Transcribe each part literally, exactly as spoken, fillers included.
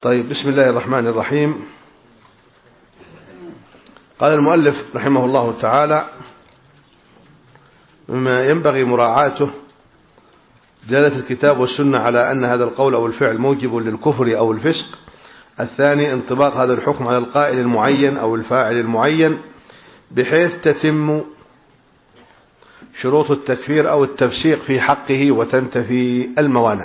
طيب، بسم الله الرحمن الرحيم. قال المؤلف رحمه الله تعالى: مما ينبغي مراعاته دلالة الكتاب والسنة على أن هذا القول أو الفعل موجب للكفر أو الفسق. الثاني، انطباق هذا الحكم على القائل المعين أو الفاعل المعين بحيث تتم شروط التكفير أو التفسيق في حقه وتنتفي الموانع.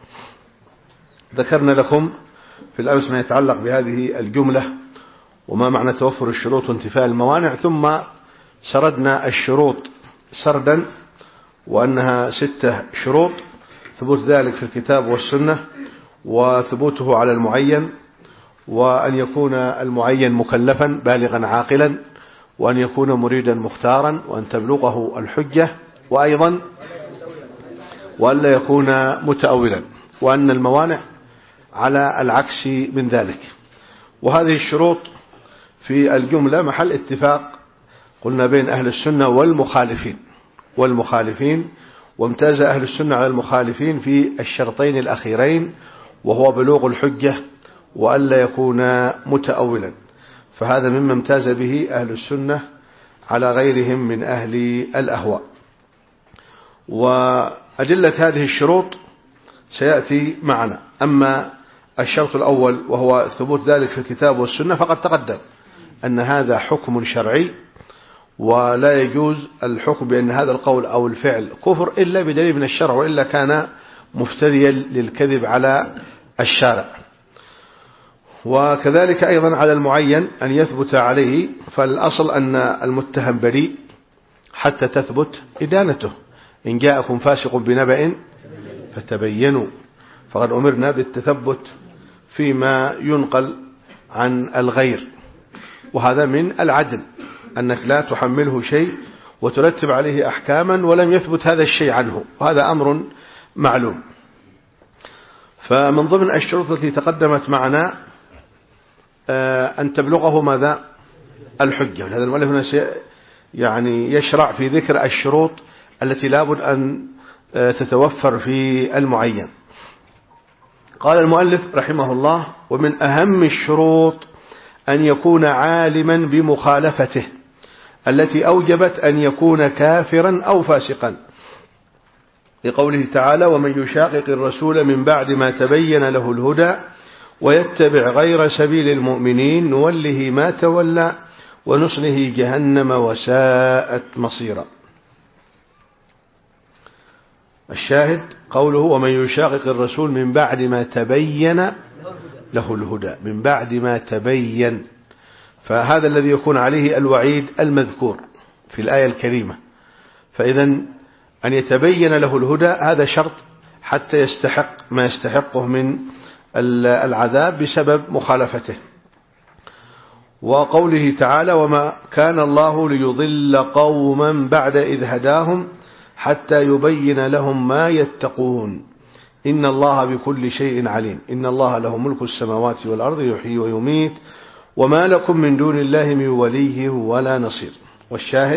ذكرنا لكم في الأمس ما يتعلق بهذه الجملة وما معنى توفر الشروط وانتفاء الموانع، ثم سردنا الشروط سردا وأنها ستة شروط: ثبوت ذلك في الكتاب والسنة، وثبوته على المعين، وأن يكون المعين مكلفا بالغا عاقلا، وأن يكون مريدا مختارا، وأن تبلغه الحجة، وأيضا وأن لا يكون متأولا، وأن الموانع على العكس من ذلك. وهذه الشروط في الجملة محل اتفاق قلنا بين أهل السنة والمخالفين والمخالفين وامتاز أهل السنة على المخالفين في الشرطين الأخيرين، وهو بلوغ الحجة وألا يكون متأولا، فهذا مما امتاز به أهل السنة على غيرهم من أهل الأهواء. وأدلة هذه الشروط سيأتي معنا. أما الشرط الأول وهو ثبوت ذلك في الكتاب والسنة فقد تقدم أن هذا حكم شرعي، ولا يجوز الحكم بأن هذا القول أو الفعل كفر إلا بدليل من الشرع، وإلا كان مفتريا للكذب على الشارع. وكذلك أيضا على المعين أن يثبت عليه، فالأصل أن المتهم بريء حتى تثبت إدانته. إن جاءكم فاسق بنبأ فتبينوا، فقد أمرنا بالتثبت فيما ينقل عن الغير، وهذا من العدل أنك لا تحمله شيء وترتب عليه أحكاما ولم يثبت هذا الشيء عنه، وهذا أمر معلوم. فمن ضمن الشروط التي تقدمت معنا أن تبلغه ماذا؟ الحجة. ولهذا المؤلف يعني يشرع في ذكر الشروط التي لابد أن تتوفر في المعين. قال المؤلف رحمه الله: ومن أهم الشروط أن يكون عالما بمخالفته التي أوجبت أن يكون كافرا أو فاسقا، لقوله تعالى: ومن يشاقق الرسول من بعد ما تبين له الهدى ويتبع غير سبيل المؤمنين نوله ما تولى ونصله جهنم وساءت مصيرا. الشاهد قوله: ومن يشاقق الرسول من بعد ما تبين له الهدى، من بعد ما تبين، فهذا الذي يكون عليه الوعيد المذكور في الآية الكريمة. فإذا أن يتبين له الهدى هذا شرط حتى يستحق ما يستحقه من العذاب بسبب مخالفته. وقوله تعالى: وما كان الله ليضل قوما بعد إذ هداهم حتى يبين لهم ما يتقون إن الله بكل شيء عليم إن الله له ملك السماوات والأرض يحيي ويميت وما لكم من دون الله من ولي ولا نصير. والشاهد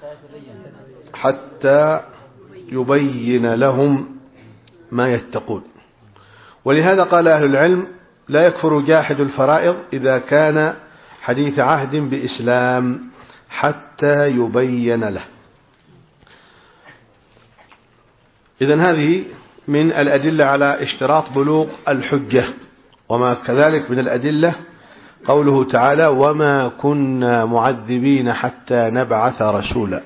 حتى يبين لهم ما يتقون. ولهذا قال أهل العلم: لا يكفر جاحد الفرائض إذا كان حديث عهد بإسلام حتى يبين له. إذن هذه من الأدلة على اشتراط بلوغ الحجة. وما كذلك من الأدلة قوله تعالى: وما كنا معذبين حتى نبعث رسولا.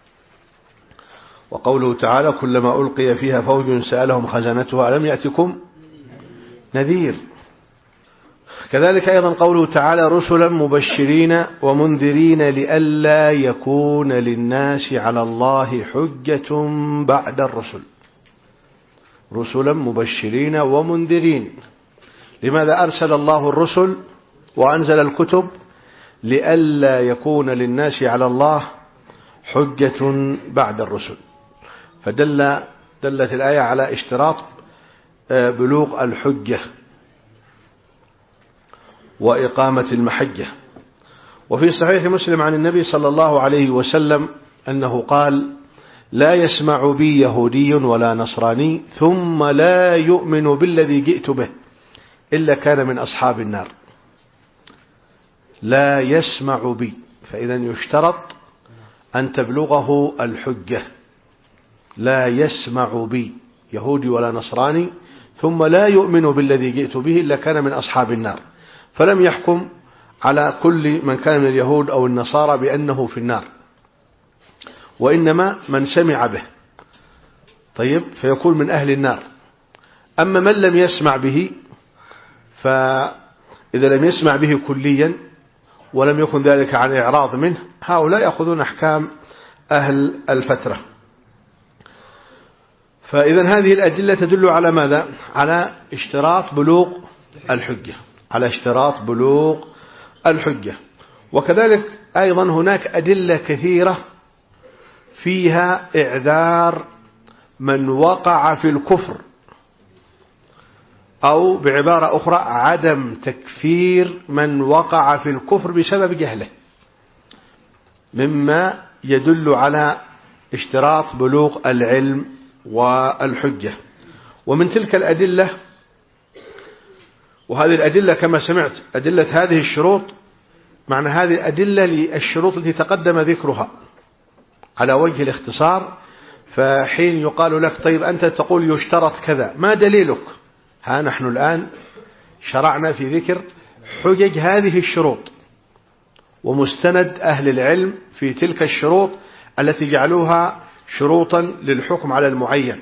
وقوله تعالى: كلما ألقي فيها فوج سألهم خزنتها ألم يأتكم نذير. كذلك أيضا قوله تعالى: رسلا مبشرين ومنذرين لئلا يكون للناس على الله حجة بعد الرسل. رسلا مبشرين ومنذرين. لماذا أرسل الله الرسل وأنزل الكتب؟ لئلا يكون للناس على الله حجة بعد الرسل. فدل دلت الآية على اشتراط بلوغ الحجة وإقامة المحجة. وفي صحيح مسلم عن النبي صلى الله عليه وسلم أنه قال: لا يسمع بي يهودي ولا نصراني ثم لا يؤمن بالذي جئت به إلا كان من أصحاب النار. لا يسمع بي، فإذا يشترط أن تبلغه الحجة. لا يسمع بي يهودي ولا نصراني ثم لا يؤمن بالذي جئت به إلا كان من أصحاب النار، فلم يحكم على كل من كان من اليهود أو النصارى بأنه في النار، وإنما من سمع به طيب فيكون من أهل النار. أما من لم يسمع به، فإذا لم يسمع به كليا ولم يكن ذلك عن إعراض منه، هؤلاء يأخذون أحكام أهل الفترة. فإذا هذه الأدلة تدل على ماذا؟ على اشتراط بلوغ الحجة، على اشتراط بلوغ الحجة. وكذلك أيضا هناك أدلة كثيرة فيها إعذار من وقع في الكفر، أو بعبارة أخرى عدم تكفير من وقع في الكفر بسبب جهله، مما يدل على اشتراط بلوغ العلم والحجة. ومن تلك الأدلة، وهذه الأدلة كما سمعت أدلة هذه الشروط، معنى هذه الأدلة للشروط التي تقدم ذكرها على وجه الاختصار. فحين يقال لك طيب أنت تقول يشترط كذا، ما دليلك؟ ها نحن الآن شرعنا في ذكر حجج هذه الشروط ومستند أهل العلم في تلك الشروط التي جعلوها شروطا للحكم على المعين،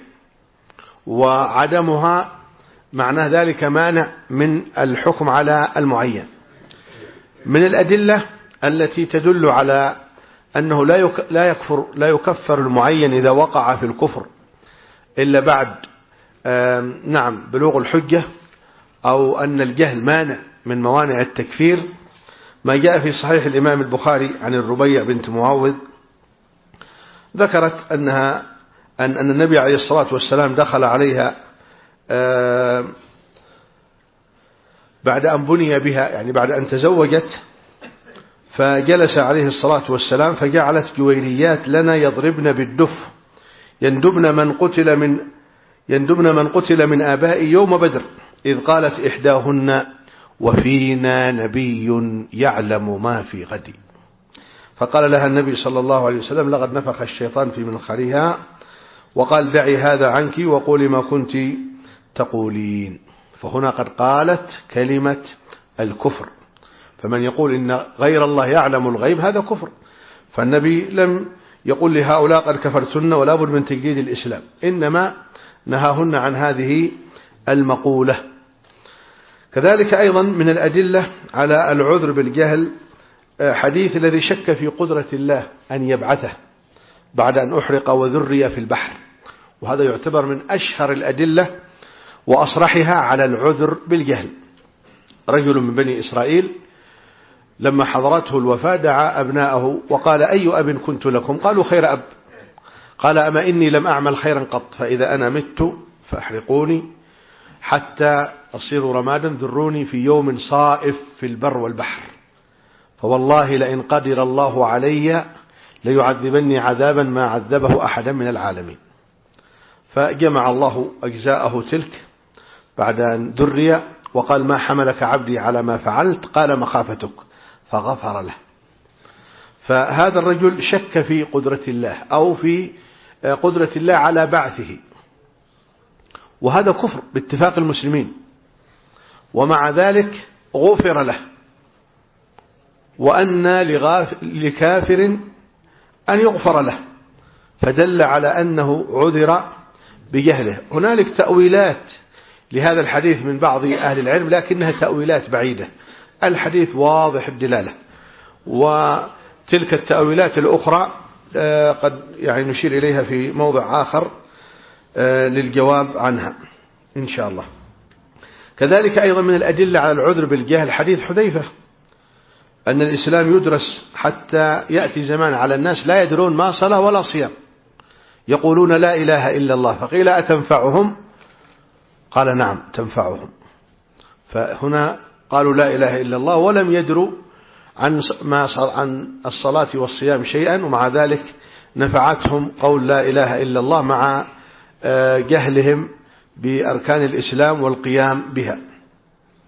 وعدمها معناه ذلك مانع من الحكم على المعين. من الأدلة التي تدل على أنه لا لا يكفر لا يكفر المعين إذا وقع في الكفر إلا بعد نعم بلوغ الحجة، أو أن الجهل مانع من موانع التكفير، ما جاء في صحيح الإمام البخاري عن الربيع بنت معوذ، ذكرت أنها أن أن النبي عليه الصلاة والسلام دخل عليها بعد أن بني بها، يعني بعد أن تزوجت، فجلس عليه الصلاة والسلام فجعلت جويريات لنا يضربن بالدف يندبن من قتل من يندبن من قتل من آبائي يوم بدر، إذ قالت إحداهن وفينا نبي يعلم ما في غد. فقال لها النبي صلى الله عليه وسلم لقد نفخ الشيطان في منخرها وقال دعي هذا عنك وقولي ما كنت تقولين. فهنا قد قالت كلمة الكفر، فمن يقول إن غير الله يعلم الغيب هذا كفر. فالنبي لم يقول لهؤلاء قد كفرتن ولا بد من تجديد الإسلام، إنما نهاهن عن هذه المقولة. كذلك أيضا من الأدلة على العذر بالجهل حديث الذي شك في قدرة الله أن يبعثه بعد أن أحرق وذري في البحر، وهذا يعتبر من أشهر الأدلة وأصرحها على العذر بالجهل. رجل من بني إسرائيل لما حضرته الوفاة دعا أبناءه وقال أي أب كنت لكم؟ قالوا خير أب. قال أما إني لم أعمل خيرا قط، فإذا أنا مت فأحرقوني حتى أصير رمادا، ذروني في يوم صائف في البر والبحر، فوالله لئن قدر الله علي ليعذبني عذابا ما عذبه أحدا من العالمين. فجمع الله أجزاءه تلك بعد أن ذري وقال ما حملك عبدي على ما فعلت؟ قال مخافتك، فغفر له. فهذا الرجل شك في قدرة الله أو في قدرة الله على بعثه، وهذا كفر باتفاق المسلمين، ومع ذلك غفر له. وأن لكافر أن يغفر له، فدل على أنه عذر بجهله. هنالك تأويلات لهذا الحديث من بعض أهل العلم، لكنها تأويلات بعيدة، الحديث واضح الدلالة. وتلك التأويلات الأخرى قد يعني نشير إليها في موضع آخر للجواب عنها إن شاء الله. كذلك أيضا من الأدلة على العذر بالجهل حديث حذيفة أن الإسلام يدرس حتى يأتي زمان على الناس لا يدرون ما صلاة ولا صيام، يقولون لا إله إلا الله، فقيل أتنفعهم؟ قال نعم تنفعهم. فهنا قالوا لا إله إلا الله ولم يدروا عن ما عن الصلاة والصيام شيئا، ومع ذلك نفعتهم قول لا إله إلا الله مع جهلهم بأركان الإسلام والقيام بها.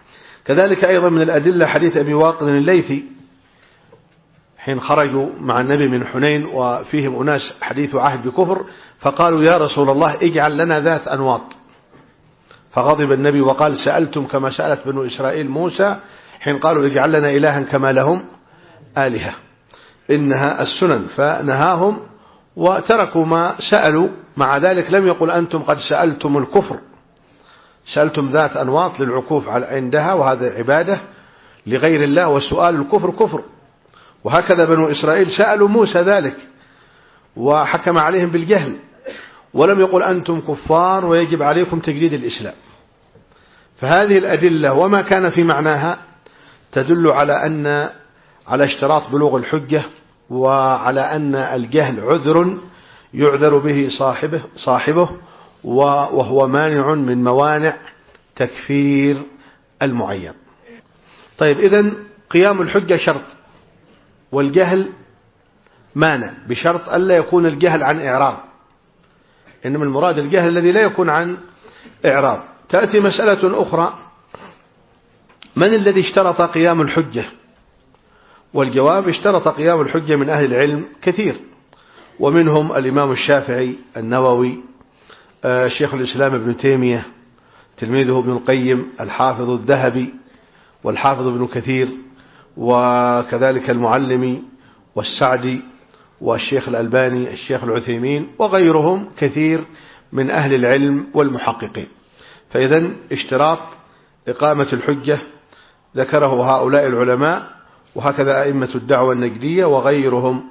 كذلك أيضا من الأدلة حديث أبي واقد الليثي حين خرجوا مع النبي من حنين وفيهم أناس حديث عهد بكفر، فقالوا يا رسول الله اجعل لنا ذات أنواط، فغضب النبي وقال سألتم كما سألت بنو إسرائيل موسى حين قالوا اجعل لنا إلها كما لهم آلهة، إنها السنن، فنهاهم وتركوا ما سألوا. مع ذلك لم يقل أنتم قد سألتم الكفر، سألتم ذات أنواط للعكوف عندها، وهذا عبادة لغير الله، وسؤال الكفر كفر. وهكذا بنو إسرائيل سألوا موسى ذلك وحكم عليهم بالجهل، ولم يقل أنتم كفار ويجب عليكم تجديد الإسلام. فهذه الأدلة وما كان في معناها تدل على أن على اشتراط بلوغ الحجة، وعلى أن الجهل عذر يعذر به صاحبه, صاحبه وهو مانع من موانع تكفير المعين. طيب، إذن قيام الحجة شرط، والجهل مانع، بشرط ألا يكون الجهل عن إعراض، إنما المراد الجهل الذي لا يكون عن إعراض. تأتي مسألة أخرى: من الذي اشترط قيام الحجة؟ والجواب: اشترط قيام الحجة من أهل العلم كثير، ومنهم الإمام الشافعي، النووي، شيخ الإسلام ابن تيمية، تلميذه ابن القيم، الحافظ الذهبي، والحافظ ابن كثير، وكذلك المعلمي والسعدي والشيخ الألباني، الشيخ العثيمين، وغيرهم كثير من أهل العلم والمحققين. فإذن اشتراط إقامة الحجة ذكره هؤلاء العلماء، وهكذا أئمة الدعوة النجدية وغيرهم.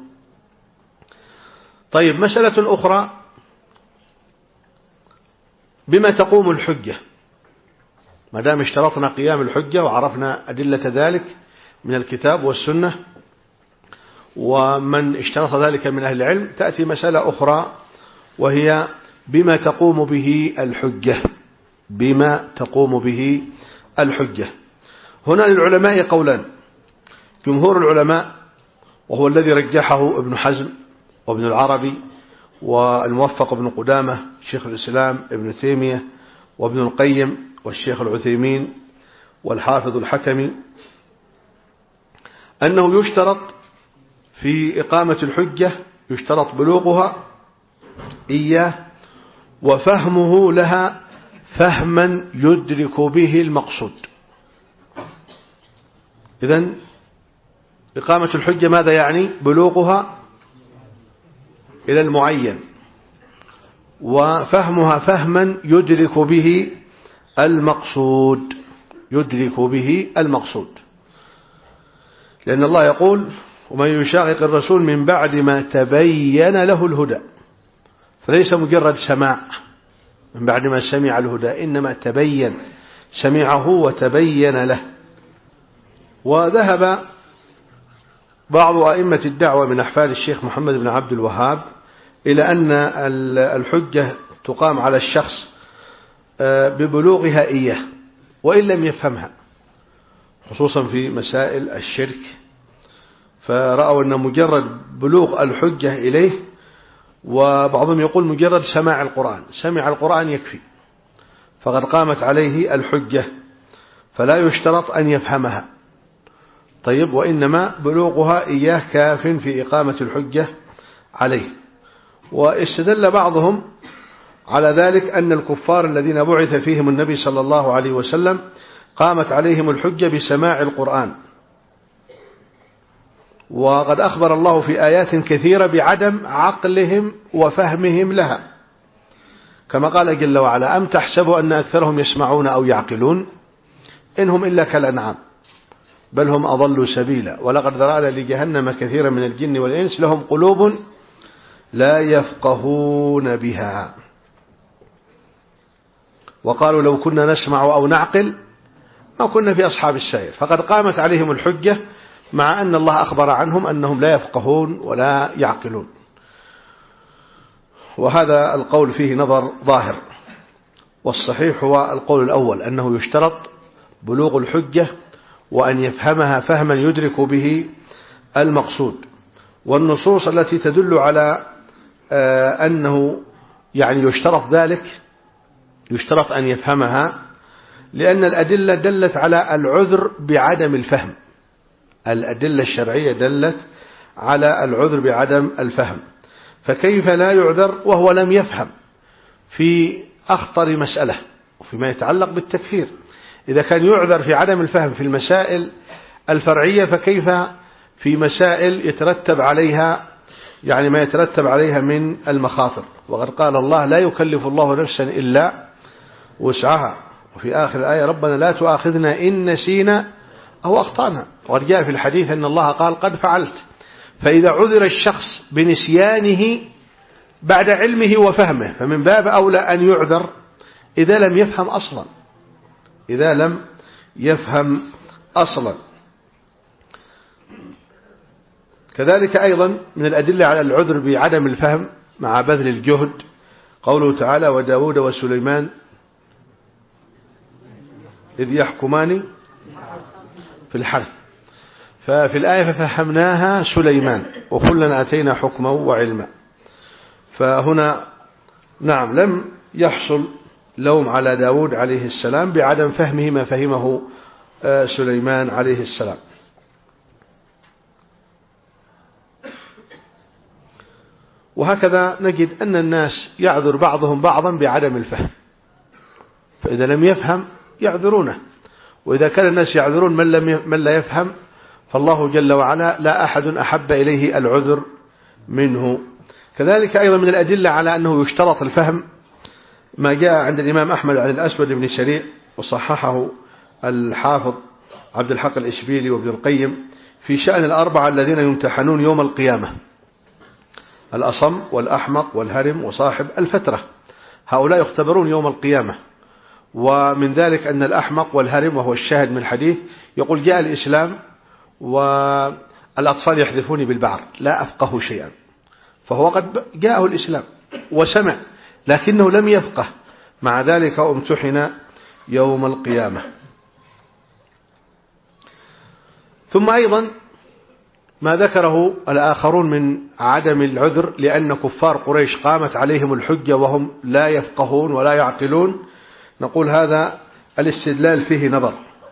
طيب، مسألة أخرى: بما تقوم الحجة؟ ما دام اشترطنا قيام الحجة وعرفنا أدلة ذلك من الكتاب والسنة ومن اشترط ذلك من أهل العلم، تأتي مسألة أخرى وهي بما تقوم به الحجة. بما تقوم به الحجة. هنا للعلماء قولان: جمهور العلماء وهو الذي رجحه ابن حزم وابن العربي والموفق ابن قدامة شيخ الإسلام ابن تيمية وابن القيم والشيخ العثيمين والحافظ الحكمي، أنه يشترط في إقامة الحجة، يشترط بلوغها إياه وفهمه لها فهما يدرك به المقصود. إذن إقامة الحجة ماذا يعني؟ بلوغها إلى المعين، وفهمها فهما يدرك به المقصود، يدرك به المقصود. لأن الله يقول: ومن يشاقق الرسول من بعد ما تبين له الهدى. فليس مجرد سماع من بعد ما سمع الهدى، إنما تبين، سمعه وتبين له. وذهب بعض أئمة الدعوة من أحفاد الشيخ محمد بن عبد الوهاب إلى أن الحجة تقام على الشخص ببلوغها إياه وإن لم يفهمها، خصوصا في مسائل الشرك، فرأوا أن مجرد بلوغ الحجة إليه، وبعضهم يقول مجرد سماع القرآن، سمع القرآن يكفي، فقد قامت عليه الحجة، فلا يشترط أن يفهمها. طيب، وإنما بلوغها إياه كاف في إقامة الحجة عليه. واستدل بعضهم على ذلك أن الكفار الذين بعث فيهم النبي صلى الله عليه وسلم قامت عليهم الحجة بسماع القرآن، وقد أخبر الله في آيات كثيرة بعدم عقلهم وفهمهم لها، كما قال جل وعلا: أم تحسبوا أن أكثرهم يسمعون أو يعقلون إنهم إلا كالأنعام بل هم أضلوا سبيلا ولقد ذرأنا لجهنم كثيرا من الجن والإنس لهم قلوب لا يفقهون بها وقالوا لو كنا نسمع أو نعقل ما كنا في أصحاب السعير. فقد قامت عليهم الحجة مع أن الله أخبر عنهم أنهم لا يفقهون ولا يعقلون. وهذا القول فيه نظر ظاهر، والصحيح هو القول الأول، أنه يشترط بلوغ الحجة وأن يفهمها فهما يدرك به المقصود. والنصوص التي تدل على أنه يعني يشترط ذلك، يشترط أن يفهمها، لأن الأدلة دلت على العذر بعدم الفهم. الأدلة الشرعية دلت على العذر بعدم الفهم، فكيف لا يعذر وهو لم يفهم في أخطر مسألة وفيما يتعلق بالتكفير؟ إذا كان يعذر في عدم الفهم في المسائل الفرعية، فكيف في مسائل يترتب عليها يعني ما يترتب عليها من المخاطر؟ وقد قال الله: لا يكلف الله نفسا إلا وسعها. وفي آخر الآية: ربنا لا تؤاخذنا إن نسينا أو أخطأنا. وقد جاء في الحديث أن الله قال: قد فعلت. فإذا عذر الشخص بنسيانه بعد علمه وفهمه، فمن باب أولى أن يعذر إذا لم يفهم أصلا إذا لم يفهم أصلا كذلك أيضا من الأدلة على العذر بعدم الفهم مع بذل الجهد قوله تعالى: وداود وسليمان إذ يحكمان في الحرث. ففي الآية: ففهمناها سليمان وكلنا أتينا حكما وعلما. فهنا نعم لم يحصل لوم على داود عليه السلام بعدم فهمه ما فهمه سليمان عليه السلام. وهكذا نجد أن الناس يعذر بعضهم بعضا بعدم الفهم، فإذا لم يفهم يعذرونه، وإذا كان الناس يعذرون من, لم من لا يفهم، فالله جل وعلا لا أحد أحب إليه العذر منه. كذلك أيضا من الأدلة على أنه يشترط الفهم ما جاء عند الإمام أحمد عن الأسود بن سريع وصححه الحافظ عبد الحق الإشبيلي وابن القيم في شأن الأربعة الذين يمتحنون يوم القيامة: الأصم والأحمق والهرم وصاحب الفترة. هؤلاء يختبرون يوم القيامة. ومن ذلك أن الأحمق والهرم، وهو الشاهد من الحديث، يقول: جاء الإسلام والأطفال يحذفوني بالبعر لا أفقه شيئا. فهو قد جاءه الإسلام وسمع لكنه لم يفقه، مع ذلك امتحن يوم القيامة. ثم أيضا ما ذكره الآخرون من عدم العذر لأن كفار قريش قامت عليهم الحجة وهم لا يفقهون ولا يعقلون، نقول هذا الاستدلال فيه نظر،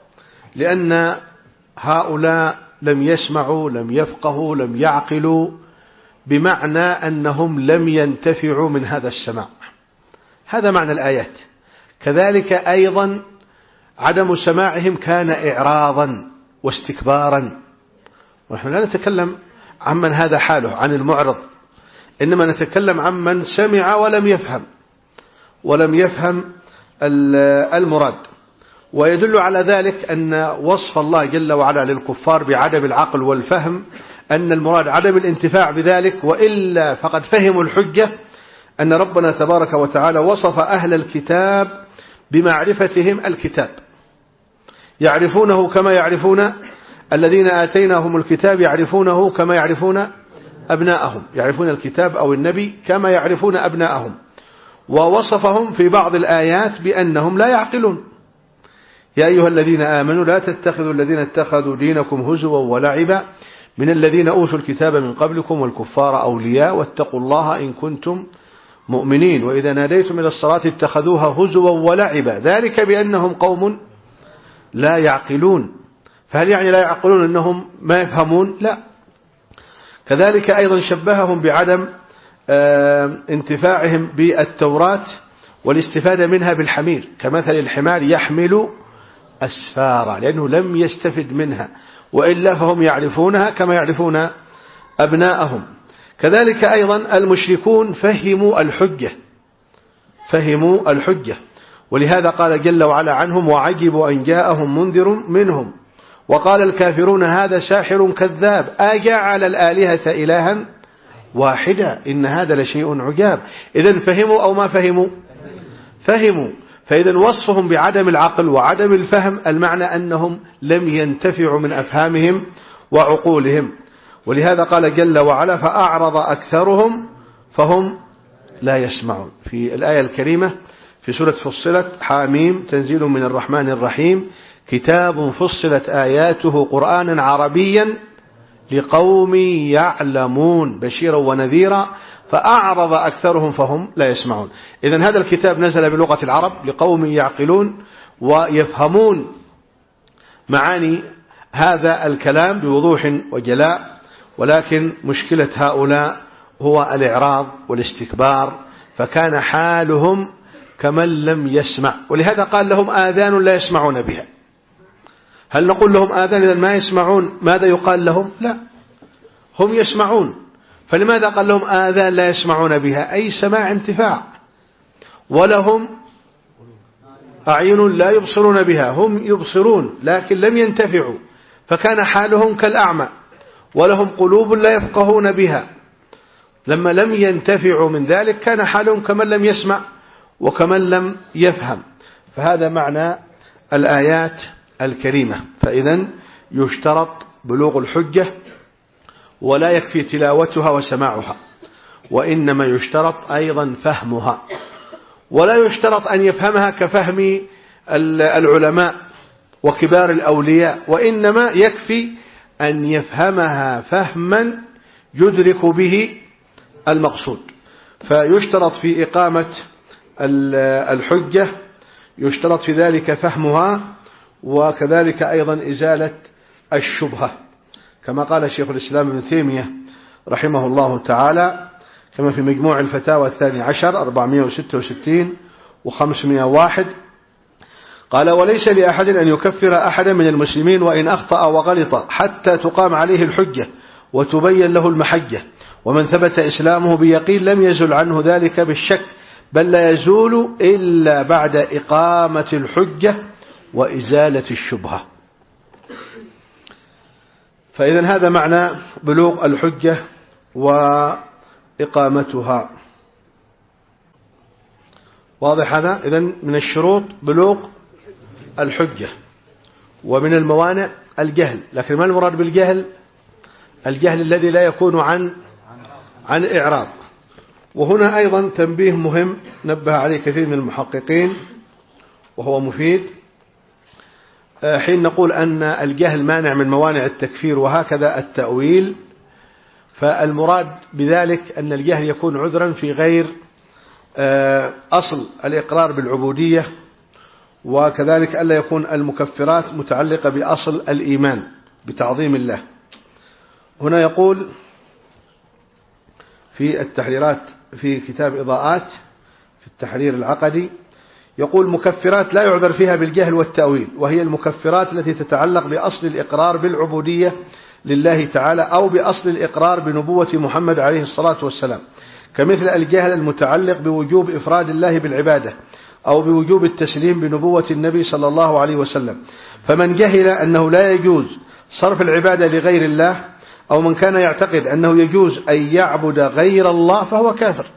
لأن هؤلاء لم يسمعوا لم يفقهوا لم يعقلوا، بمعنى أنهم لم ينتفعوا من هذا السماع. هذا معنى الآيات. كذلك أيضا عدم سماعهم كان إعراضا واستكبارا. ونحن لا نتكلم عمن هذا حاله عن المعرض، إنما نتكلم عمن سمع ولم يفهم ولم يفهم المراد. ويدل على ذلك أن وصف الله جل وعلا للكفار بعدم العقل والفهم أن المراد عدم الانتفاع بذلك، وإلا فقد فهموا الحجة أن ربنا تبارك وتعالى وصف أهل الكتاب بمعرفتهم الكتاب، يعرفونه كما يعرفون الذين آتيناهم الكتاب، يعرفونه كما يعرفون أبناءهم، يعرفون الكتاب أو النبي كما يعرفون أبناءهم. ووصفهم في بعض الآيات بأنهم لا يعقلون: يا أيها الذين آمنوا لا تتخذوا الذين اتخذوا دينكم هزوا ولعبا من الذين أوتوا الكتاب من قبلكم والكفار أولياء واتقوا الله إن كنتم مؤمنين وإذا ناديتم إلى الصلاة اتخذوها هزوا ولعبا ذلك بأنهم قوم لا يعقلون. فهل يعني لا يعقلون أنهم ما يفهمون؟ لا. كذلك أيضا شبههم بعدم انتفاعهم بالتوراة والاستفادة منها بالحمير، كمثل الحمار يحمل أسفارا، لأنه لم يستفد منها، وإلا فهم يعرفونها كما يعرفون أبناءهم. كذلك أيضا المشركون فهموا الحجة فهموا الحجة ولهذا قال جل وعلا عنهم: وعجبوا أن جاءهم منذر منهم وقال الكافرون هذا ساحر كذاب أجعل الآلهة إلها واحدا إن هذا لشيء عجاب. إذن فهموا أو ما فهموا؟ فهموا. فإذا وصفهم بعدم العقل وعدم الفهم المعنى أنهم لم ينتفعوا من أفهامهم وعقولهم. ولهذا قال جل وعلا: فأعرض أكثرهم فهم لا يسمعون. في الآية الكريمة في سورة فصلت: حاميم تنزيل من الرحمن الرحيم كتاب فصلت آياته قرآنا عربيا لقوم يعلمون بشيرا ونذيرا فأعرض أكثرهم فهم لا يسمعون. إذن هذا الكتاب نزل بلغة العرب لقوم يعقلون، ويفهمون معاني هذا الكلام بوضوح وجلاء، ولكن مشكلة هؤلاء هو الإعراض والاستكبار، فكان حالهم كمن لم يسمع. ولهذا قال لهم آذان لا يسمعون بها. هل نقول لهم آذان إذا ما يسمعون ماذا يقال لهم؟ لا، هم يسمعون. فلماذا قال لهم آذان لا يسمعون بها؟ أي سماع انتفاع. ولهم أعين لا يبصرون بها، هم يبصرون لكن لم ينتفعوا، فكان حالهم كالأعمى. ولهم قلوب لا يفقهون بها، لما لم ينتفعوا من ذلك كان حالهم كمن لم يسمع وكمن لم يفهم. فهذا معنى الآيات الكريمة. فإذا يشترط بلوغ الحجة، ولا يكفي تلاوتها وسماعها، وإنما يشترط أيضا فهمها. ولا يشترط أن يفهمها كفهم العلماء وكبار الأولياء، وإنما يكفي أن يفهمها فهما يدرك به المقصود. فيشترط في إقامة الحجة يشترط في ذلك فهمها، وكذلك أيضا إزالة الشبهة، كما قال شيخ الإسلام ابن تيمية رحمه الله تعالى كما في مجموع الفتاوى الثاني عشر أربعمائة وستة وستين وخمسمائة وواحد، قال: وليس لأحد أن يكفر أحدا من المسلمين وإن أخطأ وغلط حتى تقام عليه الحجة وتبين له المحجة، ومن ثبت إسلامه بيقين لم يزل عنه ذلك بالشك، بل لا يزول إلا بعد إقامة الحجة وإزالة الشبهة. فإذا هذا معنى بلوغ الحجة وإقامتها. واضح هذا؟ إذن من الشروط بلوغ الحجة، ومن الموانع الجهل. لكن ما المراد بالجهل؟ الجهل الذي لا يكون عن عن إعراض. وهنا أيضا تنبيه مهم نبه عليه كثير من المحققين وهو مفيد، حين نقول أن الجهل مانع من موانع التكفير وهكذا التأويل، فالمراد بذلك أن الجهل يكون عذرا في غير أصل الإقرار بالعبودية، وكذلك ألا يكون المكفرات متعلقة بأصل الإيمان بتعظيم الله. هنا يقول في التحريرات في كتاب إضاءات في التحرير العقدي، يقول: مكفرات لا يعذر فيها بالجهل والتأويل، وهي المكفرات التي تتعلق بأصل الإقرار بالعبودية لله تعالى أو بأصل الإقرار بنبوة محمد عليه الصلاة والسلام، كمثل الجهل المتعلق بوجوب إفراد الله بالعبادة أو بوجوب التسليم بنبوة النبي صلى الله عليه وسلم. فمن جهل أنه لا يجوز صرف العبادة لغير الله، أو من كان يعتقد أنه يجوز أن يعبد غير الله، فهو كافر،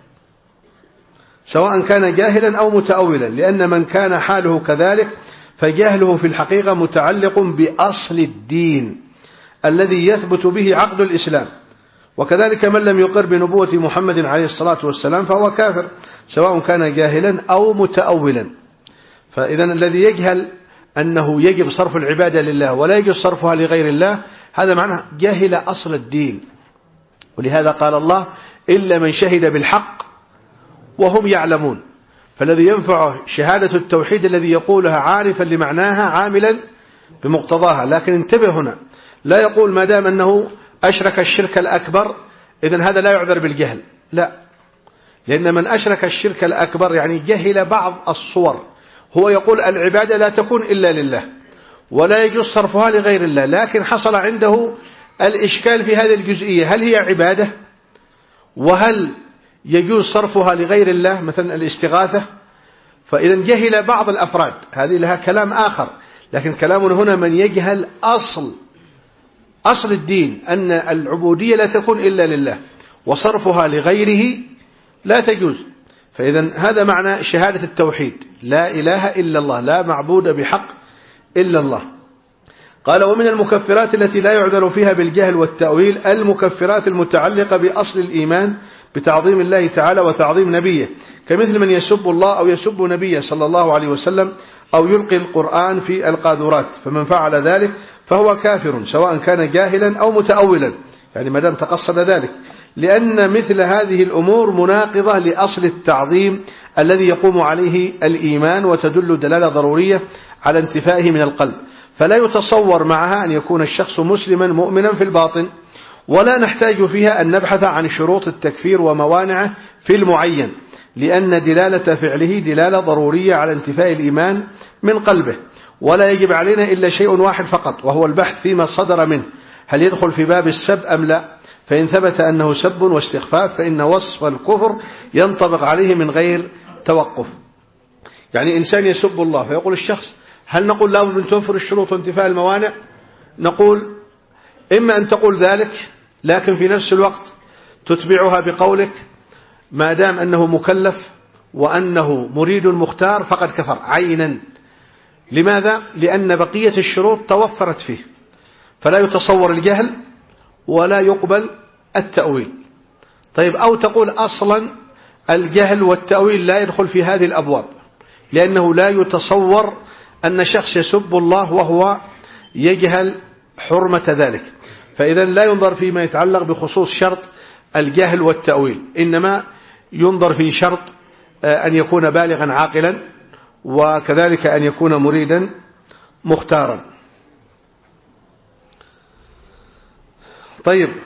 سواء كان جاهلا أو متأولا، لأن من كان حاله كذلك فجهله في الحقيقة متعلق بأصل الدين الذي يثبت به عقد الإسلام. وكذلك من لم يقر بنبوة محمد عليه الصلاة والسلام فهو كافر، سواء كان جاهلا أو متأولا. فإذا الذي يجهل أنه يجب صرف العبادة لله ولا يجب صرفها لغير الله، هذا معناه جهل أصل الدين. ولهذا قال الله: إلا من شهد بالحق وهم يعلمون. فالذي ينفعه شهادة التوحيد الذي يقولها عارفا لمعناها عاملا بمقتضاها. لكن انتبه هنا، لا يقول ما دام أنه أشرك الشرك الأكبر إذن هذا لا يعذر بالجهل، لا، لأن من أشرك الشرك الأكبر يعني جهل بعض الصور. هو يقول العبادة لا تكون إلا لله ولا يجوز صرفها لغير الله، لكن حصل عنده الإشكال في هذه الجزئية: هل هي عبادة؟ وهل يجوز صرفها لغير الله، مثلا الاستغاثة؟ فإذا جهل بعض الأفراد، هذه لها كلام آخر. لكن كلامنا هنا من يجهل أصل أصل الدين، أن العبودية لا تكون إلا لله وصرفها لغيره لا تجوز. فإذا هذا معنى شهادة التوحيد: لا إله إلا الله، لا معبود بحق إلا الله. قال: ومن المكفرات التي لا يعذر فيها بالجهل والتأويل المكفرات المتعلقة بأصل الإيمان بتعظيم الله تعالى وتعظيم نبيه، كمثل من يسب الله أو يسب نبيه صلى الله عليه وسلم أو يلقي القرآن في القاذورات، فمن فعل ذلك فهو كافر، سواء كان جاهلا أو متأولا، يعني ما دام تقصد ذلك، لأن مثل هذه الأمور مناقضة لأصل التعظيم الذي يقوم عليه الإيمان، وتدل دلالة ضرورية على انتفائه من القلب. فلا يتصور معها أن يكون الشخص مسلما مؤمنا في الباطن، ولا نحتاج فيها أن نبحث عن شروط التكفير وموانعه في المعين، لأن دلالة فعله دلالة ضرورية على انتفاء الإيمان من قلبه. ولا يجب علينا إلا شيء واحد فقط، وهو البحث فيما صدر منه هل يدخل في باب السب أم لا. فإن ثبت أنه سب واستخفاف فإن وصف الكفر ينطبق عليه من غير توقف. يعني إنسان يسب الله فيقول الشخص هل نقول لا بد من توفر الشروط وانتفاء الموانع؟ نقول إما أن تقول ذلك لكن في نفس الوقت تتبعها بقولك ما دام أنه مكلف وأنه مريد مختار فقد كفر عينا. لماذا؟ لأن بقية الشروط توفرت فيه، فلا يتصور الجهل ولا يقبل التأويل. طيب، أو تقول أصلا الجهل والتأويل لا يدخل في هذه الأبواب، لأنه لا يتصور أن شخص يسب الله وهو يجهل حرمة ذلك. فإذا لا ينظر فيما يتعلق بخصوص شرط الجهل والتأويل، إنما ينظر في شرط أن يكون بالغا عاقلا، وكذلك أن يكون مريدا مختارا. طيب،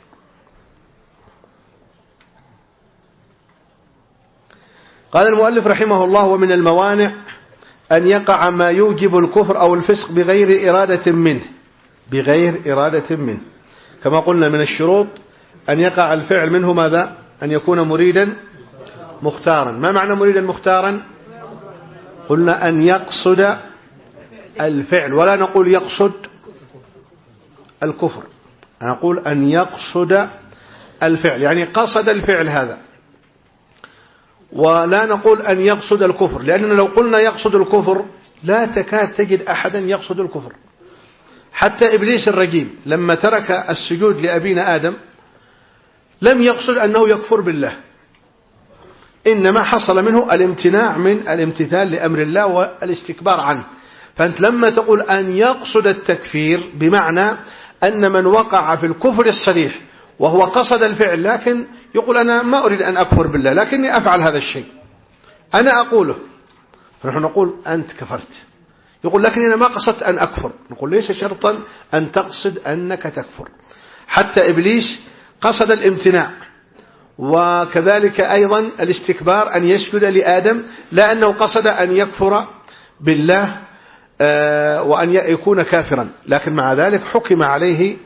قال المؤلف رحمه الله: ومن الموانع أن يقع ما يوجب الكفر أو الفسق بغير إرادة منه بغير إرادة منه كما قلنا من الشروط أن يقع الفعل منه ماذا؟ أن يكون مريدا مختارا. ما معنى مريدا مختارا؟ قلنا أن يقصد الفعل، ولا نقول يقصد الكفر، نقول أن يقصد الفعل، يعني قصد الفعل هذا، ولا نقول أن يقصد الكفر، لأننا لو قلنا يقصد الكفر لا تكاد تجد أحدا يقصد الكفر. حتى إبليس الرجيم لما ترك السجود لأبينا آدم لم يقصد أنه يكفر بالله، إنما حصل منه الامتناع من الامتثال لأمر الله والاستكبار عنه. فأنت لما تقول أن يقصد التكفير بمعنى أن من وقع في الكفر الصريح وهو قصد الفعل، لكن يقول أنا ما أريد أن أكفر بالله لكني أفعل هذا الشيء، أنا أقوله، فنحن نقول أنت كفرت. يقول لكن أنا ما قصدت أن أكفر، نقول ليس شرطا أن تقصد أنك تكفر. حتى إبليس قصد الامتناع، وكذلك أيضا الاستكبار أن يسجد لآدم، لا أنه قصد أن يكفر بالله وأن يكون كافرا، لكن مع ذلك حكم عليه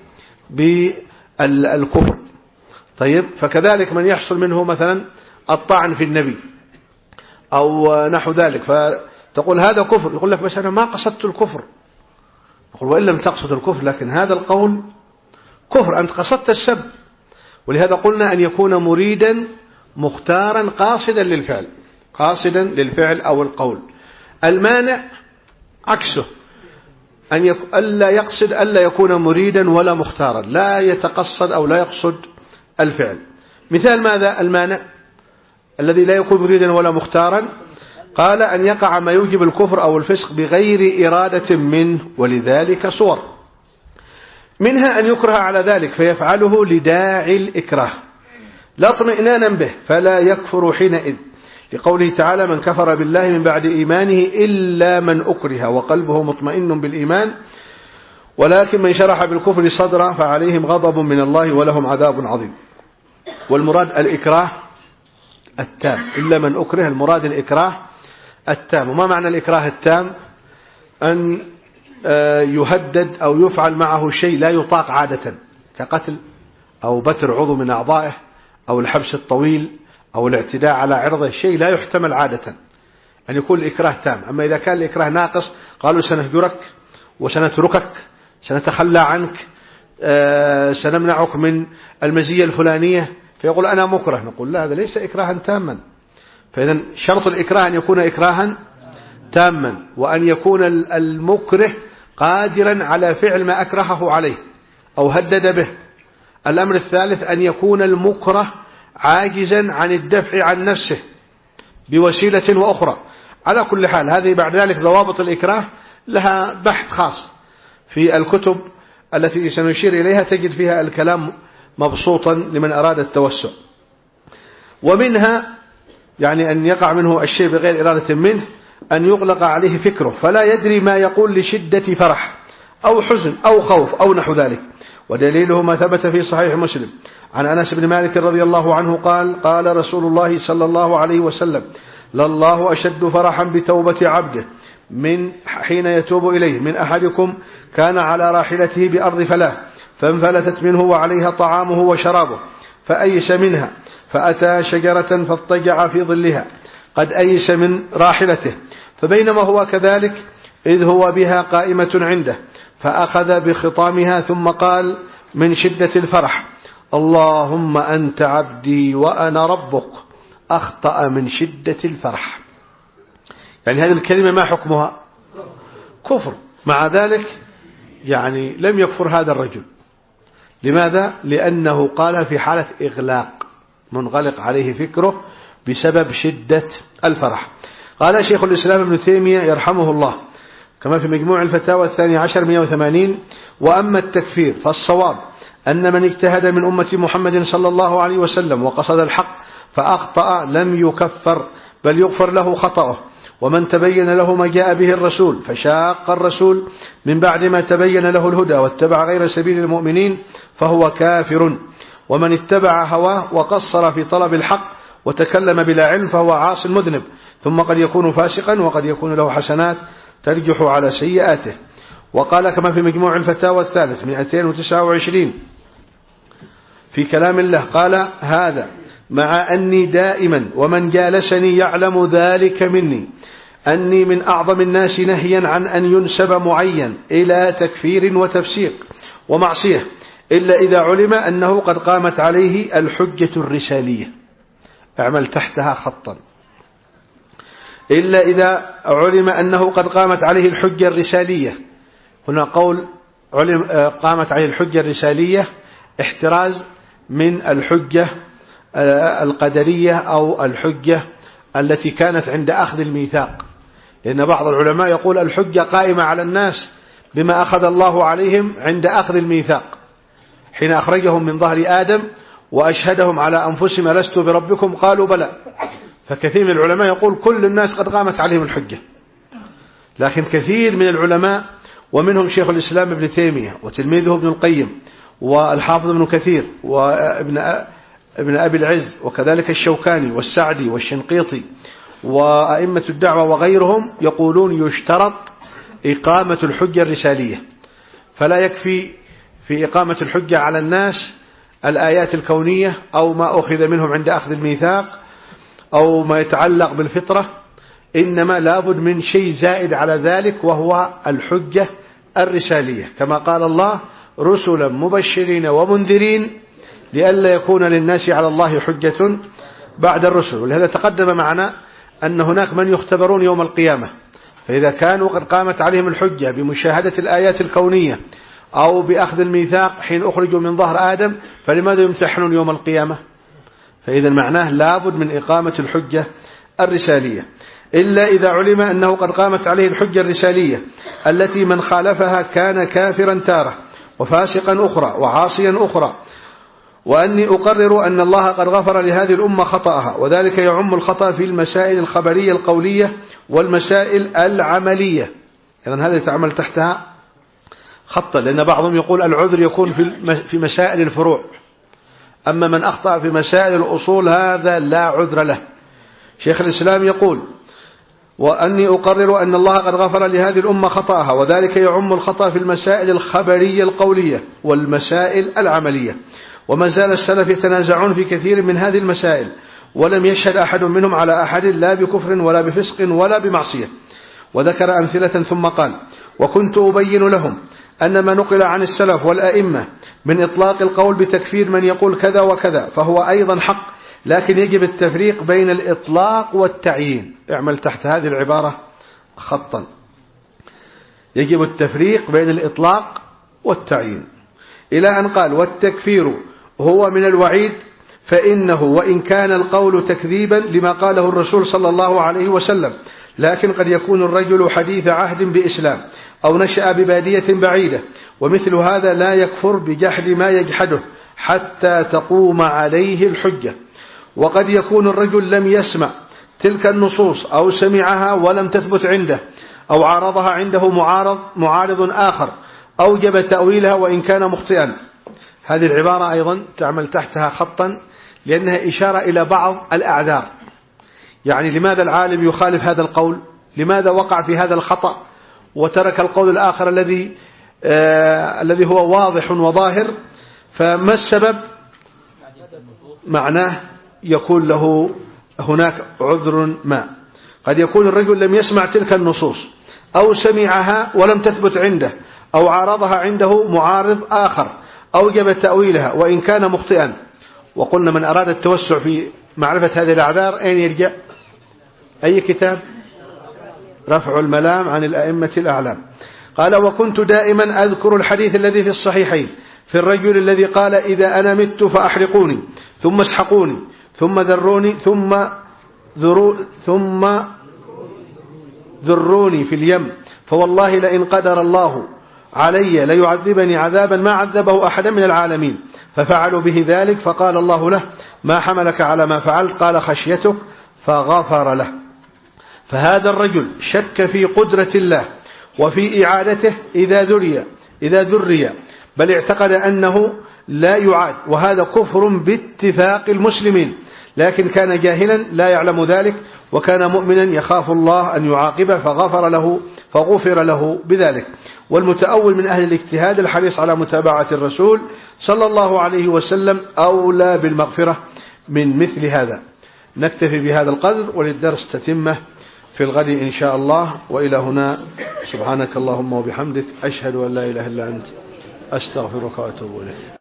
بالكفر. طيب، فكذلك من يحصل منه مثلا الطعن في النبي أو نحو ذلك، فتقول هذا كفر، يقول لك بس أنا ما قصدت الكفر. يقول وإن لم تقصد الكفر لكن هذا القول كفر، أنت قصدت السب. ولهذا قلنا أن يكون مريدا مختارا قاصدا للفعل قاصدا للفعل أو القول. المانع عكسه، أن يك... ألا يقصد ألا يكون مريدا ولا مختارا، لا يتقصد أو لا يقصد الفعل. مثال ماذا المانع الذي لا يكون مريدا ولا مختارا؟ قال أن يقع ما يوجب الكفر أو الفسق بغير إرادة منه، ولذلك صور منها أن يكره على ذلك فيفعله لداعي الإكراه لا اطمئنانا به فلا يكفر حينئذ، لقوله تعالى: من كفر بالله من بعد إيمانه إلا من أكره وقلبه مطمئن بالإيمان ولكن من شرح بالكفر صدره فعليهم غضب من الله ولهم عذاب عظيم. والمراد الإكراه التام، إلا من أكره، المراد الإكراه التام. وما معنى الإكراه التام؟ أن يهدد أو يفعل معه شيء لا يطاق عادة، كقتل أو بتر عضو من أعضائه أو الحبس الطويل أو الاعتداء على عرضه، شيء لا يحتمل عادة، أن يكون الإكراه تام. أما إذا كان الإكراه ناقص قالوا سنهجرك وسنتركك سنتخلى عنك سنمنعك من المزية الفلانية، فيقول أنا مكره، نقول لا، هذا ليس إكراها تاما. فإذا شرط الإكراه أن يكون إكراها تاما، وأن يكون المكره قادرا على فعل ما أكرهه عليه أو هدد به. الأمر الثالث أن يكون المكره عاجزا عن الدفع عن نفسه بوسيلة وأخرى. على كل حال هذه بعد ذلك ضوابط الإكراه لها بحث خاص في الكتب التي سنشير إليها، تجد فيها الكلام مبسوطا لمن أراد التوسع. ومنها يعني أن يقع منه الشيء بغير إرادة منه أن يغلق عليه فكره فلا يدري ما يقول لشدة فرح أو حزن أو خوف أو نحو ذلك. ودليله ما ثبت في صحيح مسلم عن أنس بن مالك رضي الله عنه قال قال رسول الله صلى الله عليه وسلم لله أشد فرحا بتوبة عبده من حين يتوب إليه من أحدكم كان على راحلته بأرض فلاه فانفلتت منه وعليها طعامه وشرابه فأيس منها فأتى شجرة فاضطجع في ظلها قد أيس من راحلته فبينما هو كذلك إذ هو بها قائمة عنده فأخذ بخطامها ثم قال من شدة الفرح اللهم أنت عبدي وأنا ربك أخطأ من شدة الفرح. يعني هذه الكلمة ما حكمها؟ كفر. مع ذلك يعني لم يكفر هذا الرجل. لماذا؟ لأنه قال في حالة إغلاق منغلق عليه فكره بسبب شدة الفرح. قال شيخ الإسلام ابن تيمية يرحمه الله كما في مجموع الفتاوى الثاني عشر مئة وثمانين وأما التكفير فالصواب أن من اجتهد من أمة محمد صلى الله عليه وسلم وقصد الحق فأخطأ لم يكفر بل يغفر له خطأه. ومن تبين له ما جاء به الرسول فشاق الرسول من بعد ما تبين له الهدى واتبع غير سبيل المؤمنين فهو كافر. ومن اتبع هواه وقصر في طلب الحق وتكلم بلا علم فهو عاص مذنب ثم قد يكون فاسقا وقد يكون له حسنات ترجح على سيئاته. وقال كما في مجموع الفتاوى الثالث مئتين وتسعة وعشرين في كلام الله قال هذا مع أني دائما ومن جالسني يعلم ذلك مني أني من أعظم الناس نهيا عن أن ينسب معين إلى تكفير وتفسيق ومعصية إلا إذا علم أنه قد قامت عليه الحجة الرسالية. اعمل تحتها خطا. إلا إذا علم أنه قد قامت عليه الحجة الرسالية. هنا قول علم قامت عليه الحجة الرسالية احتراز من الحجة القدرية أو الحجة التي كانت عند أخذ الميثاق. لأن بعض العلماء يقول الحجة قائمة على الناس بما أخذ الله عليهم عند أخذ الميثاق حين أخرجهم من ظهر آدم وأشهدهم على أنفسهم لست بربكم قالوا بلى. فكثير من العلماء يقول كل الناس قد قامت عليهم الحجة. لكن كثير من العلماء ومنهم شيخ الإسلام ابن تيمية وتلميذه ابن القيم والحافظ ابن كثير وابن ابن أبي العز وكذلك الشوكاني والسعدي والشنقيطي وأئمة الدعوة وغيرهم يقولون يشترط إقامة الحجة الرسالية. فلا يكفي في إقامة الحجة على الناس الآيات الكونية أو ما أخذ منهم عند أخذ الميثاق أو ما يتعلق بالفطرة، إنما لابد من شيء زائد على ذلك وهو الحجة الرسالية كما قال الله رسلا مبشرين ومنذرين لئلا يكون للناس على الله حجة بعد الرسل. ولهذا تقدم معنا أن هناك من يختبرون يوم القيامة فإذا كانوا قد قامت عليهم الحجة بمشاهدة الآيات الكونية أو بأخذ الميثاق حين أخرجوا من ظهر آدم فلماذا يمتحنون يوم القيامة؟ فإذا معناه لابد من إقامة الحجة الرسالية. إلا إذا علم أنه قد قامت عليه الحجة الرسالية التي من خالفها كان كافرا تارة وفاسقا أخرى وعاصيا أخرى. وأني أقرر أن الله قد غفر لهذه الأمة خطأها وذلك يعم الخطأ في المسائل الخبرية القولية والمسائل العملية. إذن هذا يتعمل تحتها خطا لأن بعضهم يقول العذر يكون في مسائل الفروع أما من أخطأ في مسائل الأصول هذا لا عذر له. شيخ الإسلام يقول وأني أقرر أن الله قد غفر لهذه الأمة خطأها وذلك يعم الخطأ في المسائل الخبرية القولية والمسائل العملية. وما زال السلف يتنازعون في كثير من هذه المسائل ولم يشهد أحد منهم على أحد لا بكفر ولا بفسق ولا بمعصية. وذكر أمثلة ثم قال وكنت أبين لهم أن ما نقل عن السلف والأئمة من إطلاق القول بتكفير من يقول كذا وكذا فهو أيضا حق لكن يجب التفريق بين الإطلاق والتعيين. اعمل تحت هذه العبارة خطا. يجب التفريق بين الإطلاق والتعيين إلى أن قال والتكفير هو من الوعيد فإنه وإن كان القول تكذيبا لما قاله الرسول صلى الله عليه وسلم لكن قد يكون الرجل حديث عهد بإسلام أو نشأ ببادية بعيدة ومثل هذا لا يكفر بجحد ما يجحده حتى تقوم عليه الحجة. وقد يكون الرجل لم يسمع تلك النصوص أو سمعها ولم تثبت عنده، أو عارضها عنده معارض معارض آخر أوجب تأويلها وإن كان مخطئا. هذه العبارة أيضا تعمل تحتها خطا لأنها إشارة إلى بعض الأعذار. يعني لماذا العالم يخالف هذا القول؟ لماذا وقع في هذا الخطأ وترك القول الآخر الذي آه الذي هو واضح وظاهر؟ فما السبب؟ معناه يكون له هناك عذر ما. قد يكون الرجل لم يسمع تلك النصوص أو سمعها ولم تثبت عنده، أو عارضها عنده معارض آخر أوجب تأويلها وإن كان مخطئا. وقلنا من أراد التوسع في معرفة هذه الأعذار أين يرجع؟ أي كتاب؟ رفع الملام عن الأئمة الأعلام. قال: وكنت دائما أذكر الحديث الذي في الصحيحين في الرجل الذي قال: إذا أنا مت فأحرقوني ثم اسحقوني ثم ذروني ثم ذرو ثم ذروني في اليم، فوالله لئن قدر الله علي ليعذبني عذابا ما عذبه أحدا من العالمين. ففعلوا به ذلك، فقال الله له: ما حملك على ما فعلت؟ قال: خشيتك، فغفر له. فهذا الرجل شك في قدرة الله وفي إعادته إذا ذري إذا ذري بل اعتقد أنه لا يعاد، وهذا كفر باتفاق المسلمين، لكن كان جاهلا لا يعلم ذلك، وكان مؤمنا يخاف الله أن يعاقبه فغفر له فغفر له بذلك. والمتأول من أهل الاجتهاد الحريص على متابعة الرسول صلى الله عليه وسلم أولى بالمغفرة من مثل هذا. نكتفي بهذا القدر، وللدرس تتمه في الغد إن شاء الله. وإلى هنا سبحانك اللهم وبحمدك، أشهد أن لا إله إلا أنت، أستغفرك وأتوب إليك.